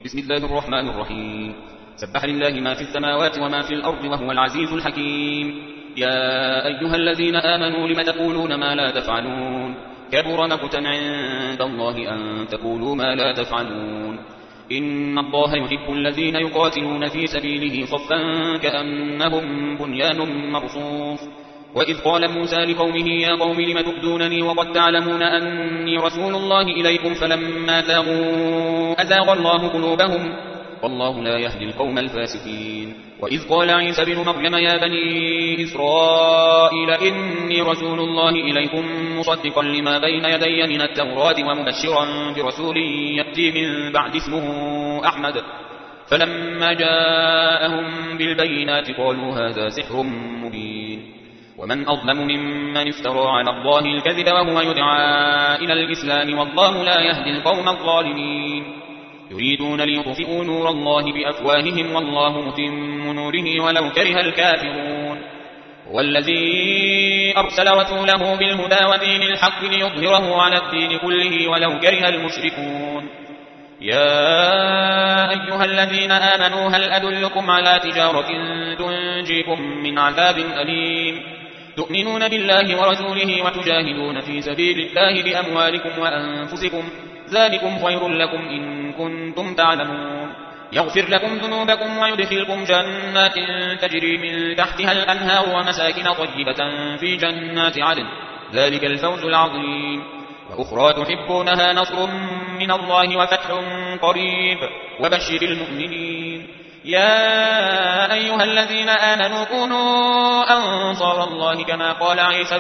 بسم الله الرحمن الرحيم. سبح لله ما في السماوات وما في الأرض وهو العزيز الحكيم. يا أيها الذين آمنوا لم تقولون ما لا تفعلون كبر مقتا عند الله أن تقولوا ما لا تفعلون. إن الله يحب الذين يقاتلون في سبيله صفا كأنهم بنيان مرصوص. وإذ قال موسى لقومه يا قوم لم تؤذونني وقد تعلمون أني رسول الله إليكم فلما زاغوا أزاغ الله قلوبهم والله لا يهدي القوم الفاسقين. وإذ قال عيسى بن مريم يا بني إسرائيل إني رسول الله إليكم مصدقا لما بين يدي من التوراة ومبشرا برسول يأتي من بعد اسمه أحمد. فلما جاءهم بالبينات قالوا هذا سحر مبين. ومن أظلم ممن افترى على الله الكذب وهو يدعى إلى الإسلام والله لا يهدي القوم الظالمين. يريدون ليطفئوا نور الله بأفواههم والله متم نوره ولو كره الكافرون. والذي أرسل رسوله بالهدى ودين الحق ليظهره على الدين كله ولو كره المشركون. يا أيها الذين آمنوا هل أدلكم على تجارة تنجيكم من عذاب أليم تؤمنون بالله ورسوله وتجاهدون في سبيل الله بأموالكم وأنفسكم ذلكم خير لكم إن كنتم تعلمون. يغفر لكم ذنوبكم ويدخلكم جنات تجري من تحتها الأنهار ومساكن طيبة في جنات عدن ذلك الفوز العظيم. وأخرى تحبونها نصر من الله وفتح قريب وبشر المؤمنين. يا أيها الذين آمنوا كونوا أنصار الله كما قال عيسى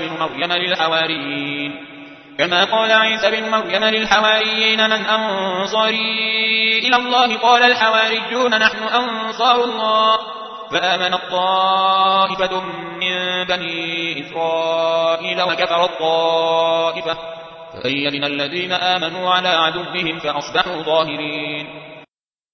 بن مريم للحواريين من أنصاري إلى الله قال الحواريون نحن أنصار الله. فآمنت طائفة من بني إسرائيل وكفرت طائفة فأيدنا الذين آمنوا على عدوهم فأصبحوا ظاهرين.